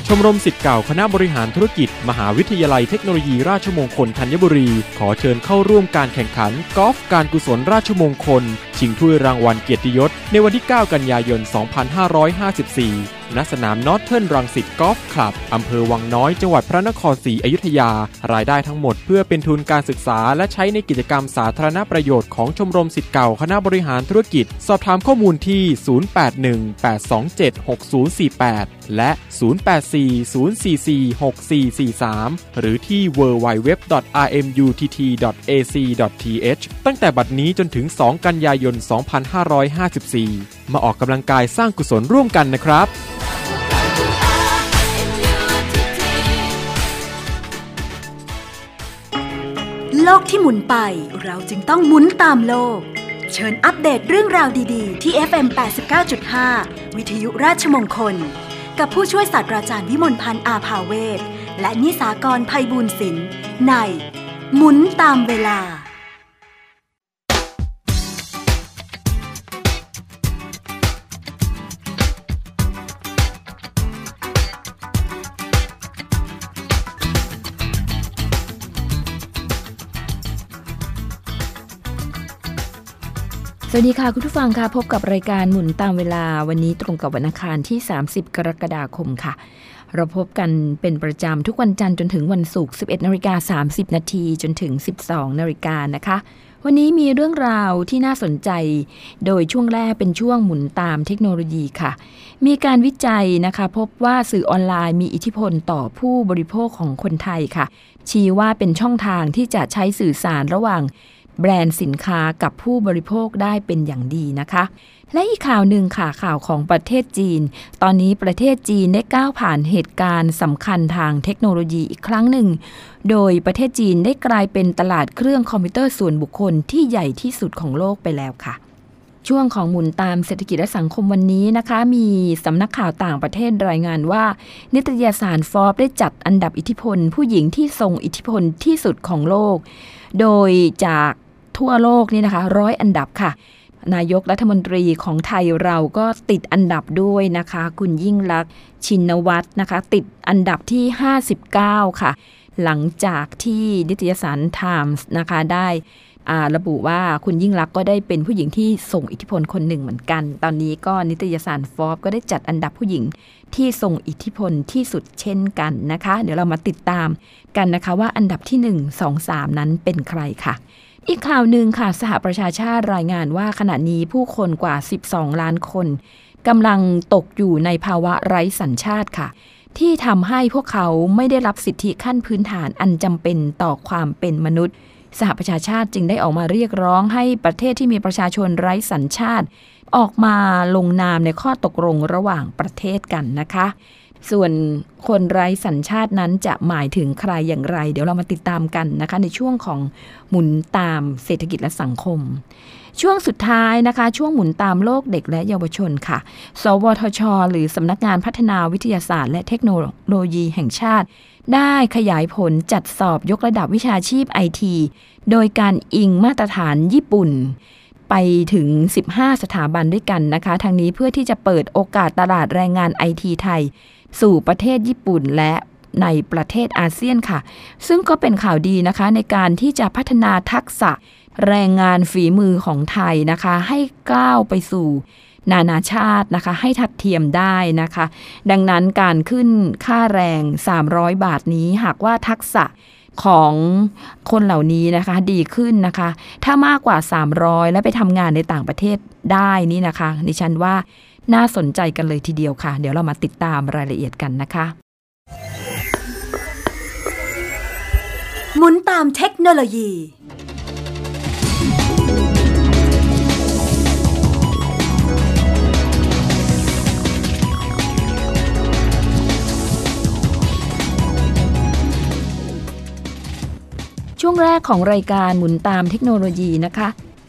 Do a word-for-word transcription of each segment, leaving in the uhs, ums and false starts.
ชมรมศิษย์เก่าคณะบริหารธุรกิจมหาวิทยาลัยเทคโนโลยีราชมงคลธัญบุรีขอเชิญเข้าร่วมการแข่งขันกอล์ฟการกุศลราชมงคลชิงถ้วยรางวัลเกียรติยศในวันที่เก้ากันยายนสองพันห้าร้อยห้าสิบสี่ณสนามนอร์ทเทิร์นรังสิตกอล์ฟคลับอำเภอวังน้อยจังหวัดพระนครศรีอยุธยารายได้ทั้งหมดเพื่อเป็นทุนการศึกษาและใช้ในกิจกรรมสาธารณประโยชน์ของชมรมศิษย์เก่าคณะบริหารธุรกิจสอบถามข้อมูลที่ศูนย์ แปด หนึ่ง แปด สอง เจ็ด หก ศูนย์ สี่ แปดและศูนย์ แปด สี่ ศูนย์ สี่ สี่ หก สี่ สี่ สามหรือที่ ดับเบิลยู ดับเบิลยู ดับเบิลยู ดอท อาร์ เอ็ม ยู ที ที ดอท เอ ซี ดอท ที เอช ตั้งแต่บัดนี้จนถึงสองกันยายนสองพันห้าร้อยห้าสิบสี่มาออกกำลังกายสร้างกุศลร่วมกันนะครับโลกที่หมุนไปเราจึงต้องหมุนตามโลกเชิญอัปเดตเรื่องราวดีๆที่ เอฟ เอ็ม แปดสิบเก้าจุดห้า วิทยุราชมงคลกับผู้ช่วยศาสตราจารย์วิมลพันธ์อาภาเวชและนิสากรไพบูลย์ศิลป์ในหมุนตามเวลาสวัสดีค่ะคุณผู้ฟังค่ะพบกับรายการหมุนตามเวลาวันนี้ตรงกับวันอังคารที่สามสิบกรกฎาคมค่ะเราพบกันเป็นประจำทุกวันจันทร์จนถึงวันศุกร์ สิบเอ็ดนาฬิกาสามสิบนาทีจนถึง สิบสองนาฬิกานะคะวันนี้มีเรื่องราวที่น่าสนใจโดยช่วงแรกเป็นช่วงหมุนตามเทคโนโลยีค่ะมีการวิจัยนะคะพบว่าสื่อออนไลน์มีอิทธิพลต่อผู้บริโภคของคนไทยค่ะชี้ว่าเป็นช่องทางที่จะใช้สื่อสารระหว่างแบรนด์สินค้ากับผู้บริโภคได้เป็นอย่างดีนะคะและอีกข่าวหนึ่งค่ะข่าวของประเทศจีนตอนนี้ประเทศจีนได้ก้าวผ่านเหตุการณ์สำคัญทางเทคโนโลยีอีกครั้งหนึ่งโดยประเทศจีนได้กลายเป็นตลาดเครื่องคอมพิวเตอร์ส่วนบุคคลที่ใหญ่ที่สุดของโลกไปแล้วค่ะช่วงของหมุนตามเศรษฐกิจและสังคมวันนี้นะคะมีสำนักข่าวต่างประเทศรายงานว่านิตยสาร Forbes ได้จัดอันดับอิทธิพลผู้หญิงที่ทรงอิทธิพลที่สุดของโลกโดยจากทั่วโลกนี่นะคะร้อยอันดับค่ะนายกรัฐมนตรีของไทยเราก็ติดอันดับด้วยนะคะคุณยิ่งลักษณ์ชินวัตรนะคะติดอันดับที่ห้าสิบเก้าค่ะหลังจากที่นิตยสาร Times นะคะได้ระบุว่าคุณยิ่งลักษณ์ก็ได้เป็นผู้หญิงที่ทรงอิทธิพลคนหนึ่งเหมือนกันตอนนี้ก็นิตยสาร Forbes ก็ได้จัดอันดับผู้หญิงที่ทรงอิทธิพลที่สุดเช่นกันนะคะเดี๋ยวเรามาติดตามกันนะคะว่าอันดับที่หนึ่ง สอง สามนั้นเป็นใครค่ะอีกข่าวหนึ่งค่ะสหประชาชาติรายงานว่าขณะนี้ผู้คนกว่าสิบสองล้านคนกำลังตกอยู่ในภาวะไร้สัญชาติค่ะที่ทำให้พวกเขาไม่ได้รับสิทธิขั้นพื้นฐานอันจำเป็นต่อความเป็นมนุษย์สหประชาชาติจึงได้ออกมาเรียกร้องให้ประเทศที่มีประชาชนไร้สัญชาติออกมาลงนามในข้อตกลงระหว่างประเทศกันนะคะส่วนคนไร้สัญชาตินั้นจะหมายถึงใครอย่างไรเดี๋ยวเรามาติดตามกันนะคะในช่วงของหมุนตามเศรษฐกิจและสังคมช่วงสุดท้ายนะคะช่วงหมุนตามโลกเด็กและเยาวชนค่ะสวทช.หรือสำนักงานพัฒนาวิทยาศาสตร์และเทคโนโลยีแห่งชาติได้ขยายผลจัดสอบยกระดับวิชาชีพ ไอ ที โดยการอิงมาตรฐานญี่ปุ่นไปถึงสิบห้าสถาบันด้วยกันนะคะทางนี้เพื่อที่จะเปิดโอกาสตลาดแรงงาน ไอ ที ไทยสู่ประเทศญี่ปุ่นและในประเทศอาเซียนค่ะซึ่งก็เป็นข่าวดีนะคะในการที่จะพัฒนาทักษะแรงงานฝีมือของไทยนะคะให้ก้าวไปสู่นานาชาตินะคะให้ทัดเทียมได้นะคะดังนั้นการขึ้นค่าแรงสามร้อยบาทนี้หากว่าทักษะของคนเหล่านี้นะคะดีขึ้นนะคะถ้ามากกว่าสามร้อยและไปทำงานในต่างประเทศได้นี่นะคะดิฉันว่าน่าสนใจกันเลยทีเดียวค่ะเดี๋ยวเรามาติดตามรายละเอียดกันนะคะหมุนตามเทคโนโลยีช่วงแรกของรายการหมุนตามเทคโนโลยีนะคะ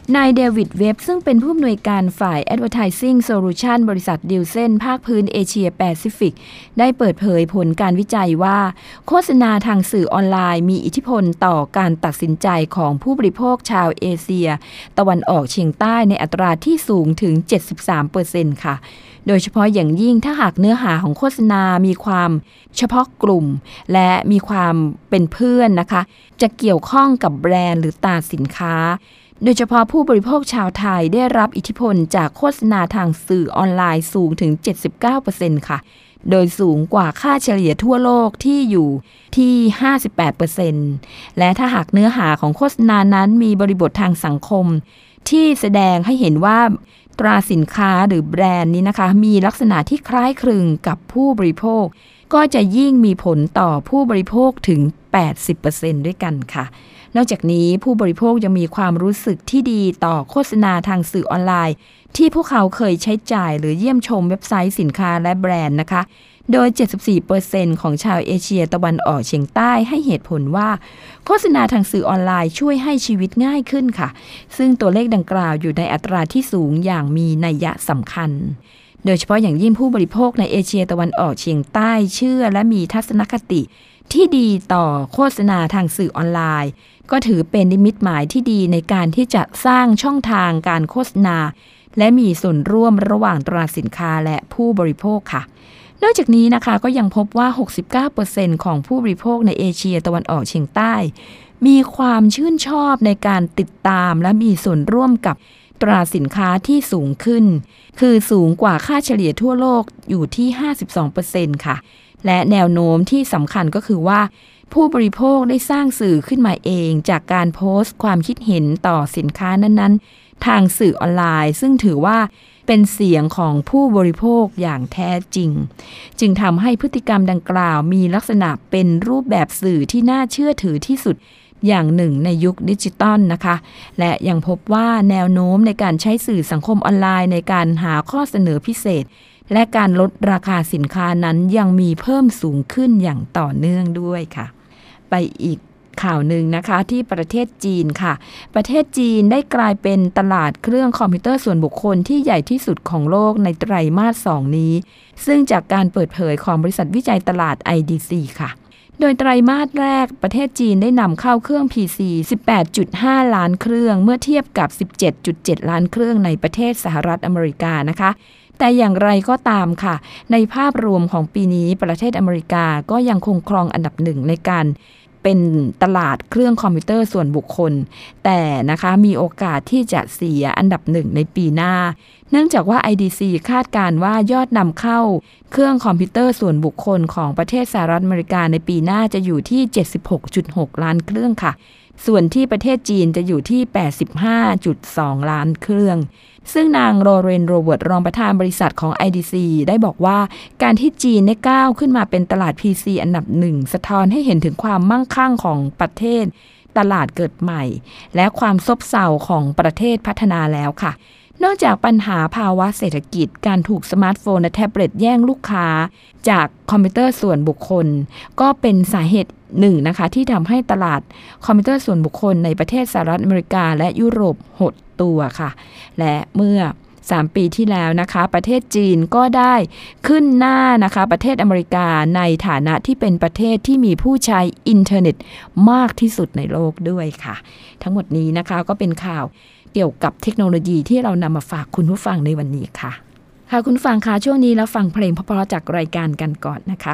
นายเดวิดเว็บซึ่งเป็นผู้อำนวยการฝ่าย Advertising Solution บริษัทดิลเซนภาคพื้นเอเชียแปซิฟิกได้เปิดเผยผลการวิจัยว่าโฆษณาทางสื่อออนไลน์มีอิทธิพลต่อการตัดสินใจของผู้บริโภคชาวเอเชียตะวันออกเฉียงใต้ในอัตราที่สูงถึง เจ็ดสิบสามเปอร์เซ็นต์ ค่ะโดยเฉพาะอย่างยิ่งถ้าหากเนื้อหาของโฆษณามีความเฉพาะกลุ่มและมีความเป็นเพื่อนนะคะจะเกี่ยวข้องกับแบรนด์หรือตราสินค้าโดยเฉพาะผู้บริโภคชาวไทยได้รับอิทธิพลจากโฆษณาทางสื่อออนไลน์สูงถึง เจ็ดสิบเก้าเปอร์เซ็นต์ ค่ะโดยสูงกว่าค่าเฉลี่ยทั่วโลกที่อยู่ที่ ห้าสิบแปดเปอร์เซ็นต์ และถ้าหากเนื้อหาของโฆษณานั้นมีบริบททางสังคมที่แสดงให้เห็นว่าตราสินค้าหรือแบรนด์นี้นะคะมีลักษณะที่คล้ายคลึงกับผู้บริโภคก็จะยิ่งมีผลต่อผู้บริโภคถึง แปดสิบเปอร์เซ็นต์ ด้วยกันค่ะนอกจากนี้ผู้บริโภคยังมีความรู้สึกที่ดีต่อโฆษณาทางสื่อออนไลน์ที่พวกเขาเคยใช้จ่ายหรือเยี่ยมชมเว็บไซต์สินค้าและแบรนด์นะคะโดย เจ็ดสิบสี่เปอร์เซ็นต์ ของชาวเอเชียตะวันออกเฉียงใต้ให้เหตุผลว่าโฆษณาทางสื่อออนไลน์ช่วยให้ชีวิตง่ายขึ้นค่ะซึ่งตัวเลขดังกล่าวอยู่ในอัตราที่สูงอย่างมีนัยยะสำคัญโดยเฉพาะอย่างยิ่งผู้บริโภคในเอเชียตะวันออกเฉียงใต้เชื่อและมีทัศนคติที่ดีต่อโฆษณาทางสื่อออนไลน์ก็ถือเป็นนิมิตหมายที่ดีในการที่จะสร้างช่องทางการโฆษณาและมีส่วนร่วมระหว่างตราสินค้าและผู้บริโภคค่ะนอกจากนี้นะคะก็ยังพบว่า หกสิบเก้าเปอร์เซ็นต์ ของผู้บริโภคในเอเชียตะวันออกเฉียงใต้มีความชื่นชอบในการติดตามและมีส่วนร่วมกับตราสินค้าที่สูงขึ้นคือสูงกว่าค่าเฉลี่ยทั่วโลกอยู่ที่ ห้าสิบสองเปอร์เซ็นต์ ค่ะและแนวโน้มที่สำคัญก็คือว่าผู้บริโภคได้สร้างสื่อขึ้นมาเองจากการโพสต์ความคิดเห็นต่อสินค้านั้นๆทางสื่อออนไลน์ซึ่งถือว่าเป็นเสียงของผู้บริโภคอย่างแท้จริงจึงทำให้พฤติกรรมดังกล่าวมีลักษณะเป็นรูปแบบสื่อที่น่าเชื่อถือที่สุดอย่างหนึ่งในยุคดิจิตอลนะคะและยังพบว่าแนวโน้มในการใช้สื่อสังคมออนไลน์ในการหาข้อเสนอพิเศษและการลดราคาสินค้านั้นยังมีเพิ่มสูงขึ้นอย่างต่อเนื่องด้วยค่ะไปอีกข่าวหนึ่งนะคะที่ประเทศจีนค่ะประเทศจีนได้กลายเป็นตลาดเครื่องคอมพิวเตอร์ส่วนบุคคลที่ใหญ่ที่สุดของโลกในไตรมาสสองนี้ซึ่งจากการเปิดเผยของบริษัทวิจัยตลาด ไอ ดี ซี ค่ะโดยไตรมาสแรกประเทศจีนได้นำเข้าเครื่อง พี ซี สิบแปดจุดห้า ล้านเครื่องเมื่อเทียบกับ สิบเจ็ดจุดเจ็ด ล้านเครื่องในประเทศสหรัฐอเมริกานะคะแต่อย่างไรก็ตามค่ะในภาพรวมของปีนี้ประเทศอเมริกาก็ยังคงครองอันดับหนึ่งในการเป็นตลาดเครื่องคอมพิวเตอร์ส่วนบุคคลแต่นะคะมีโอกาสที่จะเสียอันดับหนึ่งในปีหน้าเนื่องจากว่า ไอ ดี ซี คาดการณ์ว่ายอดนำเข้าเครื่องคอมพิวเตอร์ส่วนบุคคลของประเทศสหรัฐอเมริกาในปีหน้าจะอยู่ที่ เจ็ดสิบหกจุดหก ล้านเครื่องค่ะส่วนที่ประเทศจีนจะอยู่ที่ แปดสิบห้าจุดสอง ล้านเครื่องซึ่งนางโรเรนโรเวิร์ตรองประธานบริษัทของ ไอ ดี ซี ได้บอกว่าการที่จีนได้ก้าวขึ้นมาเป็นตลาด พี ซี อันดับหนึ่งสะท้อนให้เห็นถึงความมั่งคั่งของประเทศตลาดเกิดใหม่และความซบเซาของประเทศพัฒนาแล้วค่ะนอกจากปัญหาภาวะเศรษฐกิจการถูกสมาร์ทโฟนและแท็บเล็ตแย่งลูกค้าจากคอมพิวเตอร์ส่วนบุคคลก็เป็นสาเหตุหนึ่งนะคะที่ทำให้ตลาดคอมพิวเตอร์ส่วนบุคคลในประเทศสหรัฐอเมริกาและยุโรปหดตัวค่ะและเมื่อสามปีที่แล้วนะคะประเทศจีนก็ได้ขึ้นหน้านะคะประเทศอเมริกาในฐานะที่เป็นประเทศที่มีผู้ใช้อินเทอร์เน็ตมากที่สุดในโลกด้วยค่ะทั้งหมดนี้นะคะก็เป็นข่าวเกี่ยวกับเทคโนโลยีที่เรานำมาฝากคุณผู้ฟังในวันนี้ค่ะค่ะคุณผู้ฟังคะช่วงนี้เราฟังเพลงเพราะๆจากรายการกันก่อนนะคะ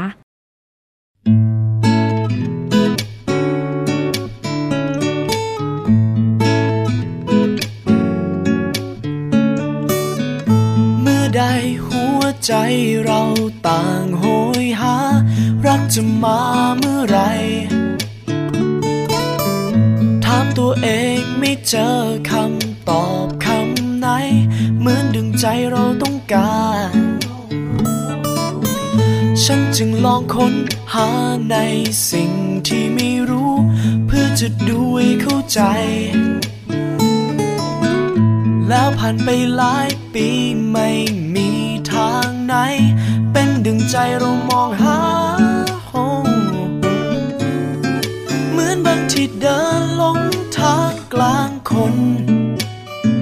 ใดหัวใจเราต่างโหยหารักจะมาเมื่อไรถามตัวเองไม่เจอคำตอบคำไหนเหมือนดึงใจเราต้องการฉันจึงลองค้นหาในสิ่งที่ไม่รู้เพื่อจะดูให้เข้าใจแล้วผ่านไปหลายปีไม่มีทางไหนเป็นดึงใจเรามองหาเหมือนบางทีเดินหลงทางกลางคน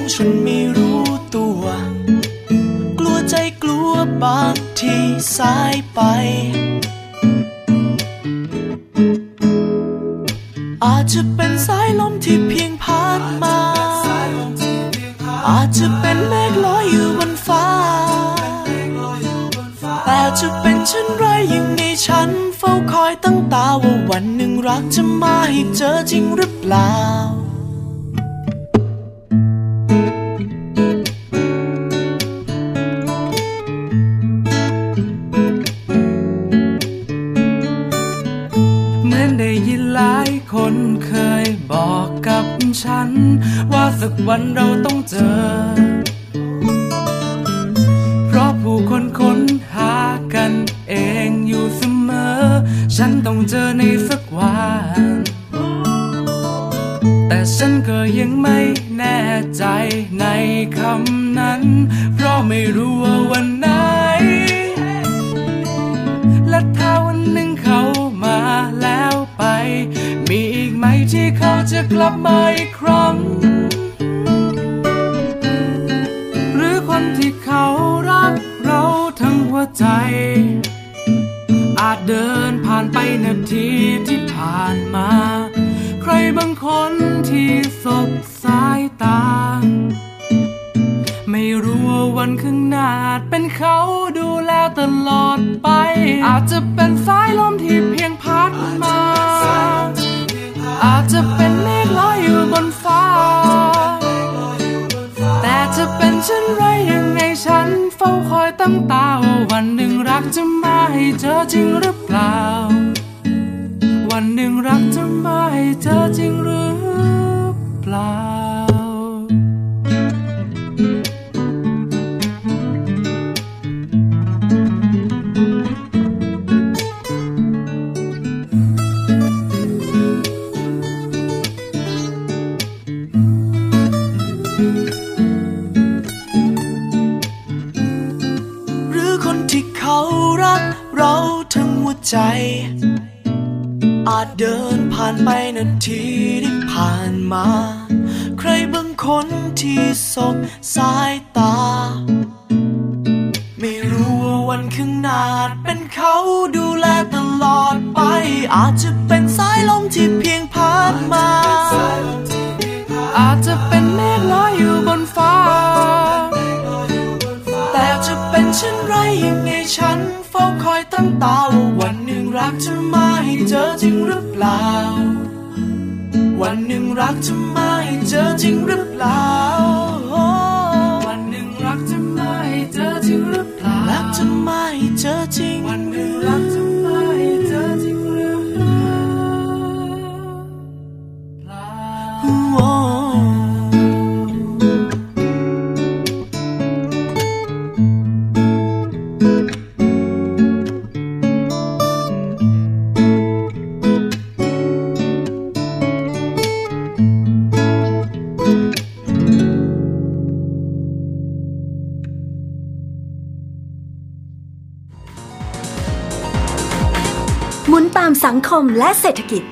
งฉันไม่รู้ตัวกลัวใจกลัวบางทีสายไปอาจจะเป็นสายลมที่เพียงพัดมาอาจจะเป็นเมฆลอยอยู่บนฟ้าแต่จะเป็นเช่นไรยังไงฉันเฝ้าคอยตั้งตาว่าวันหนึ่งรักจะมาให้เจอจริงหรือเปล่าเหมือนได้ยินหลายคนเคยบอกกับฉันว่าสักวันเราต้องเจอเพราะผู้คนค้นหากันเองอยู่เสมอฉันต้องเจอในสักวันแต่ฉันก็ยังไม่แน่ใจในคำนั้นเพราะไม่รู้ว่าวันไหนและถ้าวันหนึ่งเขามาแล้วไปมีอีกไหมที่เขาจะกลับมาอีกครั้งหรือคนที่เขารักเราทั้งหัวใจอาจเดินผ่านไปนาทีที่ผ่านมาใครบางคนที่สบสายตาไม่รู้ว่าวันข้างหน้าเป็นเขาดูแลตลอดไปอาจจะเป็นสายลมที่เพียงพัดมาอาจจะเป็นเมฆลอยอยู่บนฟ้าแต่จะเป็นเช่นไรยังไงฉันเฝ้าคอยตั้งตาว่าวันหนึ่งรักจะมาให้เจอจริงหรือเปล่าวันหนึ่งรักจะมาให้เจอจริงหรือเปล่าหรือคนที่เขารักเราทั้งหัวใจอาจเดินผ่านไปนาทีที่ผ่านมาใครบางคนที่สบสายตาไม่รู้ว่าวันข้างหน้าเป็นเขาดูแลตลอดไปอาจจะเป็นสายลมที่เพียงพัดมาอาจจะเป็นเมฆลอยอยู่บนฟ้าแต่จะเป็นเช่นไรยังไงฉันเฝ้าคอยตั้งตาว่าวันหนึ่งรักจะมาให้เจอจริงหรือเปล่าวันหนึ่งรักจะมาให้เจอจริงหรือเปล่าวันหนึ่งรักจะมาให้เจอจริงหรือเปล่ารักจะมาให้เจอจริงวันหนึ่งรักจะมาให้เจอจริงหรือเปล่าหมุนตามสังคมและเศรษฐกิจ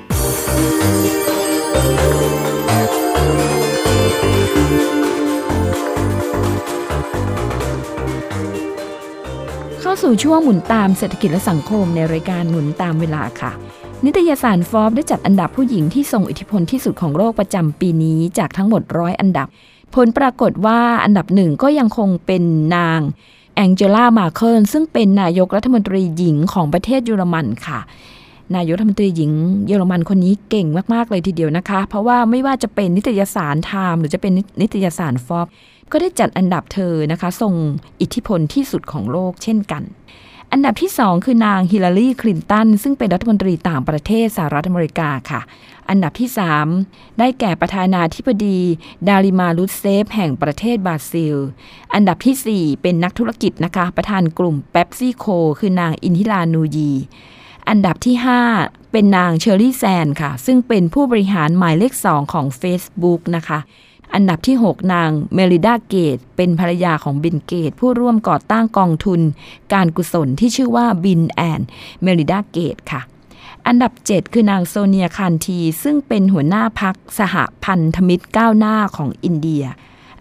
เข้าสู่ช่วงหมุนตามเศรษฐกิจและสังคมในรายการหมุนตามเวลาค่ะนิตยสาร Forbes ได้จัดอันดับผู้หญิงที่ทรงอิทธิพลที่สุดของโลกประจำปีนี้จากทั้งหมดร้อยอันดับผลปรากฏว่าอันดับหนึ่งก็ยังคงเป็นนางแองเจล่า มาร์เคิลซึ่งเป็นนายกรัฐมนตรีหญิงของประเทศเยอรมันค่ะนายกรัฐมนตรีหญิงเยอรมันคนนี้เก่งมากๆเลยทีเดียวนะคะเพราะว่าไม่ว่าจะเป็นนิตยสาร Time หรือจะเป็นนิตยสาร Forbes ก็ได้จัดอันดับเธอนะคะทรงอิทธิพลที่สุดของโลกเช่นกันอันดับที่สองคือนางฮิลลารีคลินตันซึ่งเป็นรัฐมนตรีต่างประเทศสหรัฐอเมริกาค่ะอันดับที่สามได้แก่ประธานาธิบดีดาริมา รูสเซฟแห่งประเทศบราซิลอันดับที่สี่เป็นนักธุรกิจนะคะประธานกลุ่มเป๊ปซี่โคคือนางอินทิรานูยีอันดับที่ห้าเป็นนางเชอรี่แซนค่ะซึ่งเป็นผู้บริหารหมายเลขสองของ Facebook นะคะอันดับที่หกนางเมลิดาเกตเป็นภรรยาของบิลเกตผู้ร่วมก่อตั้งกองทุนการกุศลที่ชื่อว่าบิลแอนด์เมลิดาเกตค่ะอันดับเจ็ดคือนางโซเนีย คานทีซึ่งเป็นหัวหน้าพรรคสหพันธมิตรก้าวหน้าของอินเดีย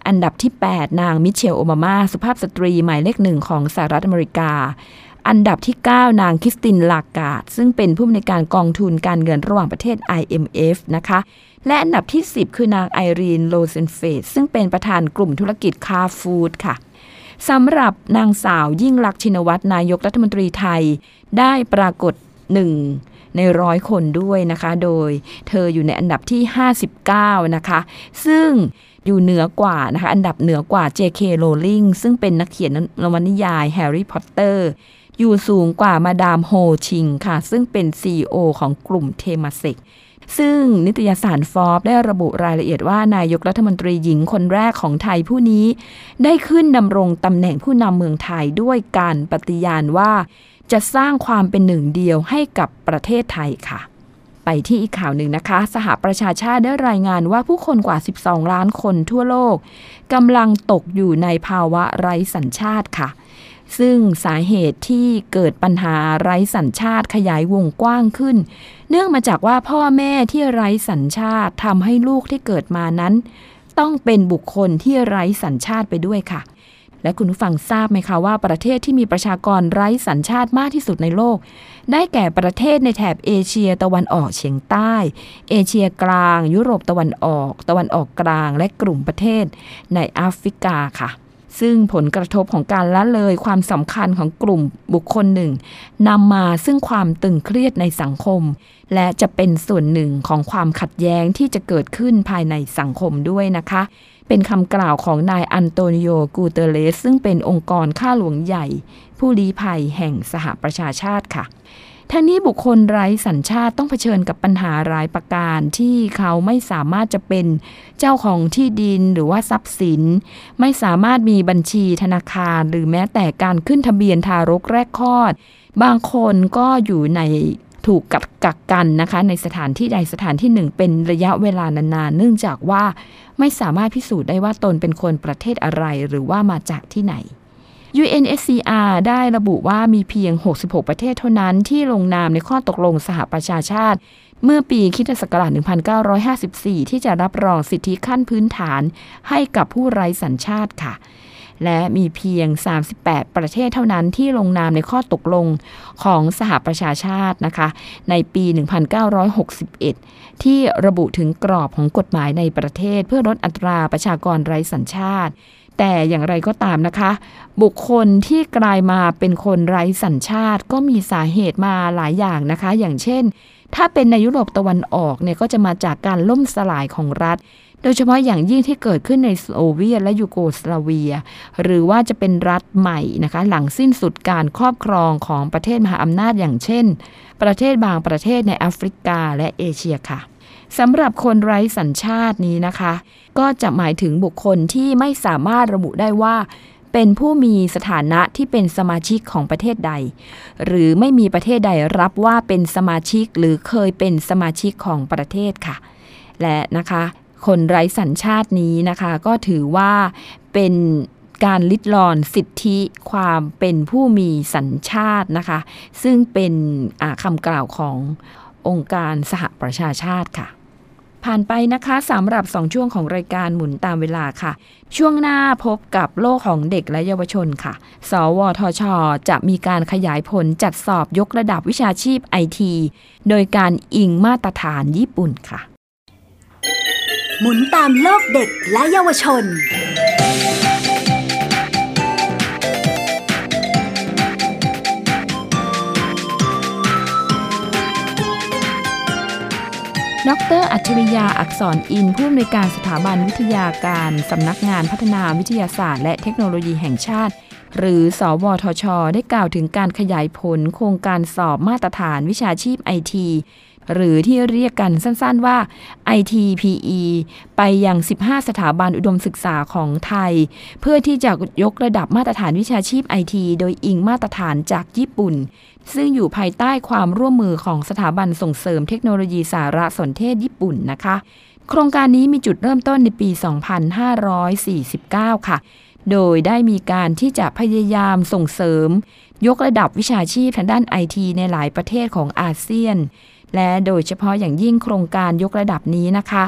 อันดับที่แปดนางมิเชลโอบามาสุภาพสตรีหมายเลขหนึ่งของสหรัฐอเมริกาอันดับที่เก้านางคริสตินลาการ์ดซึ่งเป็นผู้อำนวยการกองทุนการเงินระหว่างประเทศ ไอ เอ็ม เอฟ นะคะและอันดับที่สิบคือนางไอรีนโรเซนเฟสซึ่งเป็นประธานกลุ่มธุรกิจคาร์ฟู้ดค่ะสำหรับนางสาวยิ่งลักษณ์ชินวัตรนายกรัฐมนตรีไทยได้ปรากฏหนึ่งในร้อยคนด้วยนะคะโดยเธออยู่ในอันดับที่ห้าสิบเก้านะคะซึ่งอยู่เหนือกว่านะคะอันดับเหนือกว่า เจ เค Rowling ซึ่งเป็นนักเขียนนวนิยายแฮร์รี่พอตเตอร์อยู่สูงกว่ามาดามโฮชิงค่ะซึ่งเป็น ซี อี โอ ของกลุ่มเทมาเซกซึ่งนิตยสารฟอร์บได้ระบุรายละเอียดว่านายกรัฐมนตรีหญิงคนแรกของไทยผู้นี้ได้ขึ้นดำรงตำแหน่งผู้นำเมืองไทยด้วยการปฏิญาณว่าจะสร้างความเป็นหนึ่งเดียวให้กับประเทศไทยค่ะไปที่อีกข่าวหนึ่งนะคะสหประชาชาติได้รายงานว่าผู้คนกว่าสิบสองล้านคนทั่วโลกกำลังตกอยู่ในภาวะไร้สัญชาติค่ะซึ่งสาเหตุที่เกิดปัญหาไร้สัญชาติขยายวงกว้างขึ้นเนื่องมาจากว่าพ่อแม่ที่ไร้สัญชาติทำให้ลูกที่เกิดมานั้นต้องเป็นบุคคลที่ไร้สัญชาติไปด้วยค่ะและคุณผู้ฟังทราบไหมคะว่าประเทศที่มีประชากรไร้สัญชาติมากที่สุดในโลกได้แก่ประเทศในแถบเอเชียตะวันออกเฉียงใต้เอเชียกลางยุโรปตะวันออกตะวันออกกลางและกลุ่มประเทศในแอฟริกาค่ะซึ่งผลกระทบของการละเลยความสำคัญของกลุ่มบุคคลหนึ่งนำมาซึ่งความตึงเครียดในสังคมและจะเป็นส่วนหนึ่งของความขัดแย้งที่จะเกิดขึ้นภายในสังคมด้วยนะคะเป็นคำกล่าวของนายอันโตนิโอ กูเตเรสซึ่งเป็นองค์กรข้าหลวงใหญ่ผู้ลี้ภัยแห่งสหประชาชาติค่ะทั้งนี้บุคคลไร้สัญชาติต้องเผชิญกับปัญหาหลายประการที่เขาไม่สามารถจะเป็นเจ้าของที่ดินหรือว่าทรัพย์สินไม่สามารถมีบัญชีธนาคารหรือแม้แต่การขึ้นทะเบียนทารกแรกคลอดบางคนก็อยู่ในถูกกักกักกันนะคะในสถานที่ใดสถานที่หนึ่งเป็นระยะเวลานานๆเนื่องจากว่าไม่สามารถพิสูจน์ได้ว่าตนเป็นคนประเทศอะไรหรือว่ามาจากที่ไหนยู เอ็น เอช ซี อาร์ ได้ระบุว่ามีเพียงหกสิบหกประเทศเท่านั้นที่ลงนามในข้อตกลงสหประชาชาติเมื่อปีคริสตศักราชหนึ่งพันเก้าร้อยห้าสิบสี่ที่จะรับรองสิทธิขั้นพื้นฐานให้กับผู้ไร้สัญชาติค่ะและมีเพียงสามสิบแปดประเทศเท่านั้นที่ลงนามในข้อตกลงของสหประชาชาตินะคะในปีหนึ่งพันเก้าร้อยหกสิบเอ็ดที่ระบุถึงกรอบของกฎหมายในประเทศเพื่อลดอัตราประชากรไร้สัญชาติแต่อย่างไรก็ตามนะคะบุคคลที่กลายมาเป็นคนไร้สัญชาติก็มีสาเหตุมาหลายอย่างนะคะอย่างเช่นถ้าเป็นในยุโรปตะวันออกเนี่ยก็จะมาจากการล่มสลายของรัฐโดยเฉพาะอย่างยิ่งที่เกิดขึ้นในโซเวียตและยูโกสลาเวียหรือว่าจะเป็นรัฐใหม่นะคะหลังสิ้นสุดการครอบครองของประเทศมหาอำนาจอย่างเช่นประเทศบางประเทศในแอฟริกาและเอเชียค่ะสำหรับคนไร้สัญชาตินี้นะคะก็จะหมายถึงบุคคลที่ไม่สามารถระบุได้ว่าเป็นผู้มีสถานะที่เป็นสมาชิกของประเทศใดหรือไม่มีประเทศใดรับว่าเป็นสมาชิกหรือเคยเป็นสมาชิกของประเทศค่ะและนะคะคนไร้สัญชาตินี้นะคะก็ถือว่าเป็นการลิดรอนสิทธิความเป็นผู้มีสัญชาตินะคะซึ่งเป็นคำกล่าวขององค์การสหประชาชาติค่ะผ่านไปนะคะสำหรับสองช่วงของรายการหมุนตามเวลาค่ะช่วงหน้าพบกับโลกของเด็กและเยาวชนค่ะสวทช.จะมีการขยายผลจัดสอบยกระดับวิชาชีพ ไอ ที โดยการอิงมาตรฐานญี่ปุ่นค่ะหมุนตามโลกเด็กและเยาวชนดร.อัจฉริยาอักษรอินทร์ผู้อำนวยการสถาบันวิทยาการสำนักงานพัฒนาวิทยาศาสตร์และเทคโนโลยีแห่งชาติหรือสวทช.ได้กล่าวถึงการขยายผลโครงการสอบมาตรฐานวิชาชีพ ไอ ที หรือที่เรียกกันสั้นๆว่า ไอ ที พี อี ไปยังสิบห้าสถาบันอุดมศึกษาของไทยเพื่อที่จะยกระดับมาตรฐานวิชาชีพ ไอ ที โดยอิงมาตรฐานจากญี่ปุ่นซึ่งอยู่ภายใต้ความร่วมมือของสถาบันส่งเสริมเทคโนโลยีสารสนเทศญี่ปุ่นนะคะโครงการนี้มีจุดเริ่มต้นในปีสองพันห้าร้อยสี่สิบเก้าค่ะโดยได้มีการที่จะพยายามส่งเสริมยกระดับวิชาชีพทางด้าน ไอ ที ในหลายประเทศของอาเซียนและโดยเฉพาะอย่างยิ่งโครงการยกระดับนี้นะคะ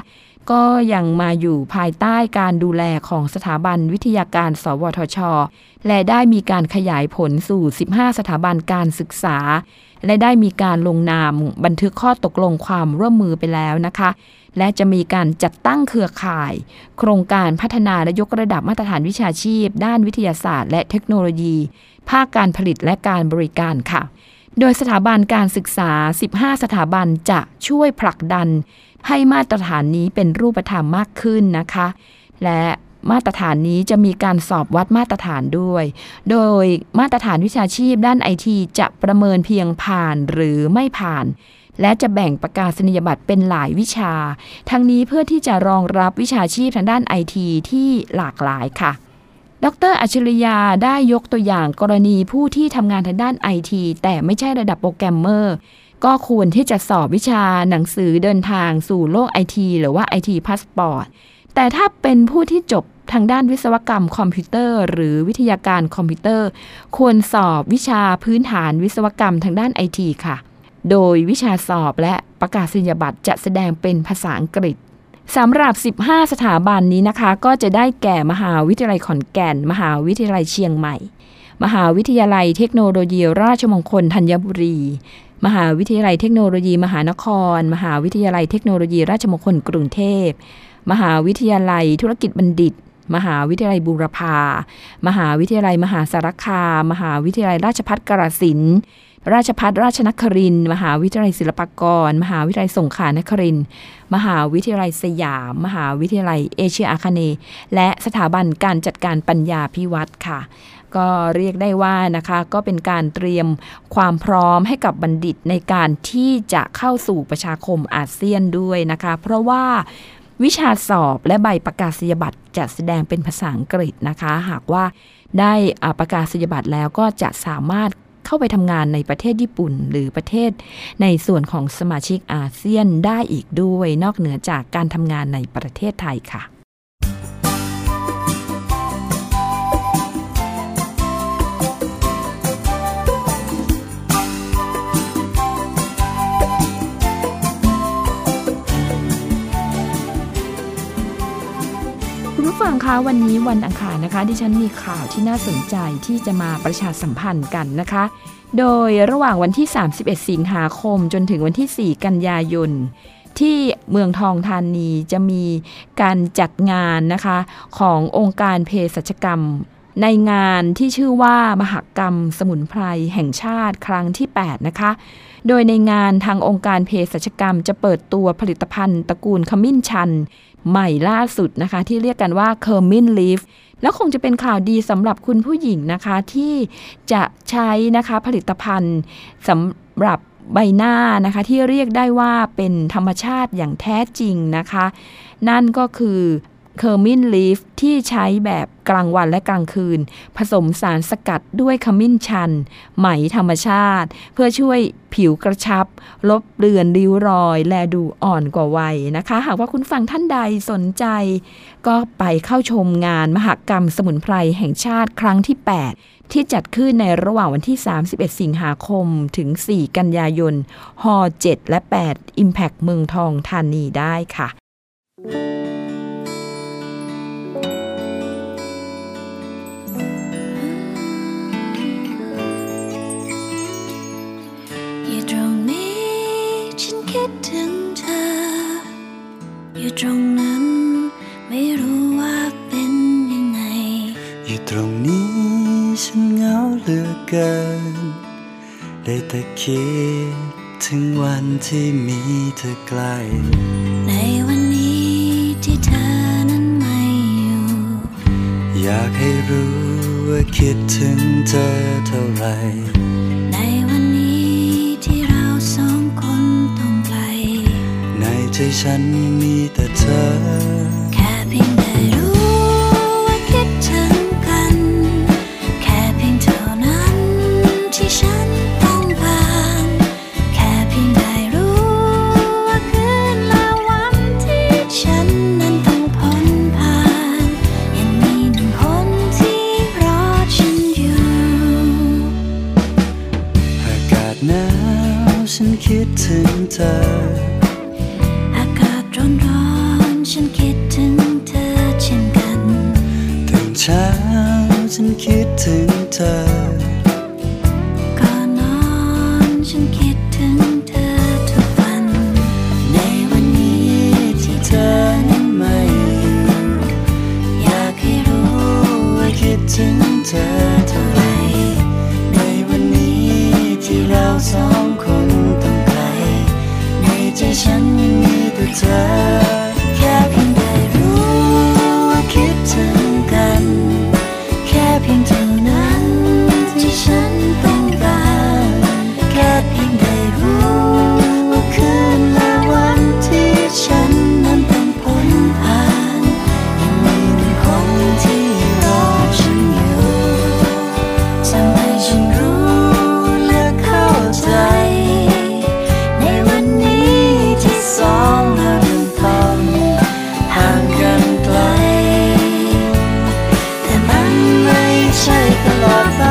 ก็ยังมาอยู่ภายใต้การดูแลของสถาบันวิทยาการสวทช.และได้มีการขยายผลสู่สิบห้าสถาบันการศึกษาและได้มีการลงนามบันทึกข้อตกลงความร่วมมือไปแล้วนะคะและจะมีการจัดตั้งเครือข่ายโครงการพัฒนาและยกระดับมาตรฐานวิชาชีพด้านวิทยาศาสตร์และเทคโนโลยีภาคการผลิตและการบริการค่ะโดยสถาบันการศึกษาสิบห้าสถาบันจะช่วยผลักดันให้มาตรฐานนี้เป็นรูปธรรมมากขึ้นนะคะและมาตรฐานนี้จะมีการสอบวัดมาตรฐานด้วยโดยมาตรฐานวิชาชีพด้านไอทีจะประเมินเพียงผ่านหรือไม่ผ่านและจะแบ่งประกาศนียบัตรเป็นหลายวิชาทั้งนี้เพื่อที่จะรองรับวิชาชีพทางด้านไอทีที่หลากหลายค่ะดร.อัจฉริยาได้ยกตัวอย่างกรณีผู้ที่ทำงานทางด้านไอทีแต่ไม่ใช่ระดับโปรแกรมเมอร์ก็ควรที่จะสอบวิชาหนังสือเดินทางสู่โลกไอทีหรือว่า ไอ ที Passport แต่ถ้าเป็นผู้ที่จบทางด้านวิศวกรรมคอมพิวเตอร์หรือวิทยาการคอมพิวเตอร์ควรสอบวิชาพื้นฐานวิศวกรรมทางด้าน ไอ ที ค่ะโดยวิชาสอบและประกาศนียบัตรจะแสดงเป็นภาษาอังกฤษสำหรับสิบห้าสถาบันนี้นะคะก็จะได้แก่มหาวิทยาลัยขอนแก่นมหาวิทยาลัยเชียงใหม่มหาวิทยาลัยเทคโนโลยีราชมงคลธัญบุรีมหาวิทยาลัยเทคโนโลยีมหานครมหาวิทยาลัยเทคโนโลยีราชมงคลกรุงเทพมหาวิทยาลัยธุรกิจบัณฑิตมหาวิทยาลัยบูรพามหาวิทยาลัยมหาสารคามมหาวิทยาลัยราชภัฏกาฬสินธุ์ราชภัฏราชนครินทร์มหาวิทยาลัยศิลปากรมหาวิทยาลัยสงขลานครินทร์มหาวิทยาลัยสยามมหาวิทยาลัยเอเชียอาคเนย์และสถาบันการจัดการปัญญาภิวัตน์ค่ะก็เรียกได้ว่านะคะก็เป็นการเตรียมความพร้อมให้กับบัณฑิตในการที่จะเข้าสู่ประชาคมอาเซียนด้วยนะคะเพราะว่าวิชาสอบและใบประกาศนียบัตรจะแสดงเป็นภาษาอังกฤษนะคะหากว่าได้ประกาศนียบัตรแล้วก็จะสามารถเข้าไปทำงานในประเทศญี่ปุ่นหรือประเทศในส่วนของสมาชิกอาเซียนได้อีกด้วยนอกเหนือจากการทำงานในประเทศไทยค่ะผู้ฟังคะวันนี้วันอังคารนะคะดิฉันมีข่าวที่น่าสนใจที่จะมาประชาสัมพันธ์กันนะคะโดยระหว่างวันที่สามสิบเอ็ดสิงหาคมจนถึงวันที่สี่กันยายนที่เมืองทองธานีจะมีการจัดงานนะคะขององค์การเภสัชกรรมในงานที่ชื่อว่ามหกรรมสมุนไพรแห่งชาติครั้งที่แปดนะคะโดยในงานทางองค์การเภสัชกรรมจะเปิดตัวผลิตภัณฑ์ตระกูลขมิ้นชันใหม่ล่าสุดนะคะที่เรียกกันว่าเคอร์มินลีฟแล้วคงจะเป็นข่าวดีสำหรับคุณผู้หญิงนะคะที่จะใช้นะคะผลิตภัณฑ์สำหรับใบหน้านะคะที่เรียกได้ว่าเป็นธรรมชาติอย่างแท้จริงนะคะนั่นก็คือเคอร์มินลีฟที่ใช้แบบกลางวันและกลางคืนผสมสารสกัดด้วยขมิ้นชันไหมธรรมชาติเพื่อช่วยผิวกระชับลบเลือนริ้วรอยแลดูอ่อนกว่าวัยนะคะหากว่าคุณฟังท่านใดสนใจก็ไปเข้าชมงานมหกรรมสมุนไพรแห่งชาติครั้งที่แปดที่จัดขึ้นในระหว่างวันที่สามสิบเอ็ดสิงหาคมถึงสี่กันยายนฮอเจ็ดและแปด Impact เมืองทองธานีได้ค่ะอยู่ตรงนั้นไม่รู้ว่าเป็นยังไงอยู่ตรงนี้ฉันเหงาเหลือเกินได้แต่คิดถึงวันที่มีเธอใกล้ในวันนี้ที่เธอนั้นไม่อยู่อยากให้รู้ว่าคิดถึงเธอเท่าไรในวันนี้ที่เราสองคนต้องไกลในใจฉันมีแต่เธอแค่เพียงได้รู้ว่าคิดถึงกันแค่เพียงเท่านั้นที่ฉันต้องผ่านแค่เพียงได้รู้ว่าคืนและวันที่ฉันนั้นต้องพ้นผ่านยังมีหนึ่งคนที่รอฉันอยู่อากาศหนาวฉันคิดถึงเธออากาศร้อนๆฉันเช้าฉันคิดถึงเธอก่อนนอนฉันคิดถึงเธอทุกวันในวันนี้ที่เธอนั้นไม่อยากให้รู้ว่าคิดถึงเธอเท่าไรในวันนี้ที่เราสองคนต้องไกลในใจฉันยังมีแต่เธอแค่เพียงได้รู้ว่าคิดถึงกันแค่เพียงเท่านั้นที่ฉันต้องการแค่เพียงได้รู้ว่าคืนและวันที่ฉันนั้นต้องพ้นผ่านยังมีหนึ่งคนที่รอฉันอยู่ทำให้ฉันรู้และเข้าใจในวันนี้ที่สองเราเดินทางห่างกันไกลแต่มันไม่ใช่ตลอดไป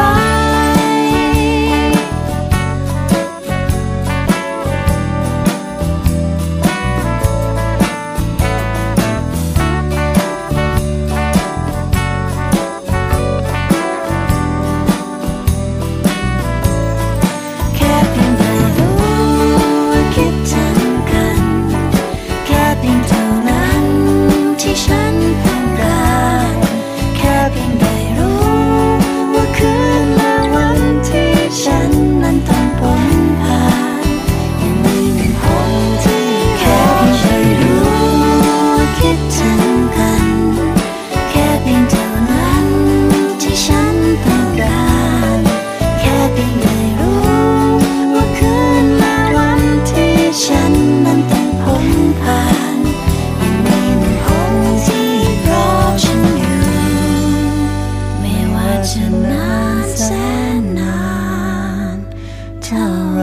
แค่เพียงได้รู้ว่าคิดถึงกันแค่เพียงเท่านั้นที่ฉันต้องการแค่เพียงได้รู้ว่าคืนและวันที่ฉันนั้นต้องพ้นผ่านยังมีหนึ่งคนที่แค่เพียงได้รู้ว่าคิดถึงกันแค่เพียงเท่านั้นที่ฉันต้องการแค่เพียงได้รู้ว่าคืนและวันที่ฉันนั้นต้องพ้นผ่านยังมีหนึ่งคนที่รอฉันอยู่ไม่ว่าจะนานแสนนานเท่าไร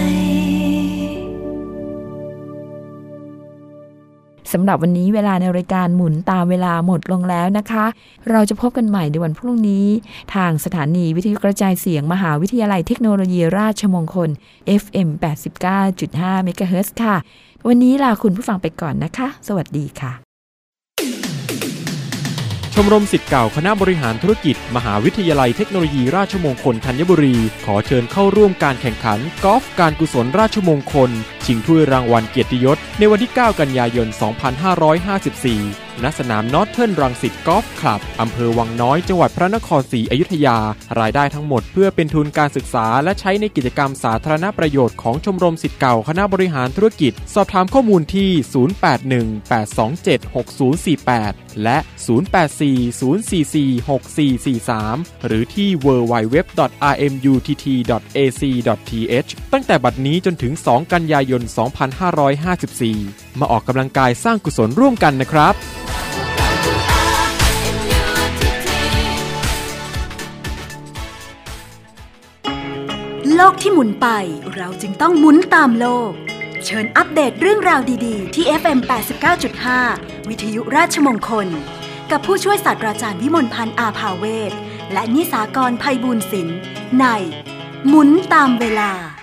สำหรับวันนี้เวลาในรายการหมุนตามเวลาหมดลงแล้วนะคะ เราจะพบกันใหม่ในวันพรุ่งนี้ทางสถานีวิทยุกระจายเสียงมหาวิทยาลัยเทคโนโลยีราชมงคล เอฟ เอ็ม แปดสิบเก้าจุดห้า เมกะเฮิรตซ์ ค่ะ วันนี้ลาคุณผู้ฟังไปก่อนนะคะ สวัสดีค่ะชมรมศิษย์เก่าคณะบริหารธุรกิจมหาวิทยาลัยเทคโนโลยีราชมงคลธัญบุรีขอเชิญเข้าร่วมการแข่งขันกอล์ฟการกุศลราชมงคลชิงถ้วยรางวัลเกียรติยศในวันที่เก้ากันยายนสองพันห้าร้อยห้าสิบสี่ณสนามนอร์ทเทิร์นรังสิตกอล์ฟคลับอำเภอวังน้อยจังหวัดพระนครศรีอยุธยารายได้ทั้งหมดเพื่อเป็นทุนการศึกษาและใช้ในกิจกรรมสาธารณประโยชน์ของชมรมศิษย์เก่าคณะบริหารธุรกิจสอบถามข้อมูลที่ศูนย์ แปด หนึ่ง แปด สอง เจ็ด หก ศูนย์ สี่ แปดและศูนย์ แปด สี่ ศูนย์ สี่ สี่ หก สี่ สี่ สามหรือที่ ดับเบิลยู ดับเบิลยู ดับเบิลยู ดอท อาร์ เอ็ม ยู ที ที ดอท เอ ซี ดอท ที เอช ตั้งแต่บัดนี้จนถึงสองกันยายนสองพันห้าร้อยห้าสิบสี่มาออกกำลังกายสร้างกุศลร่วมกันนะครับโลกที่หมุนไปเราจึงต้องหมุนตามโลกเชิญอัปเดตเรื่องราวดีๆที่ เอฟ เอ็ม แปดสิบเก้าจุดห้า วิทยุราชมงคลกับผู้ช่วยศาสตราจารย์วิมลพันธ์อาภาเวศและนิสากรไพบูลย์ศิลป์ในหมุนตามเวลา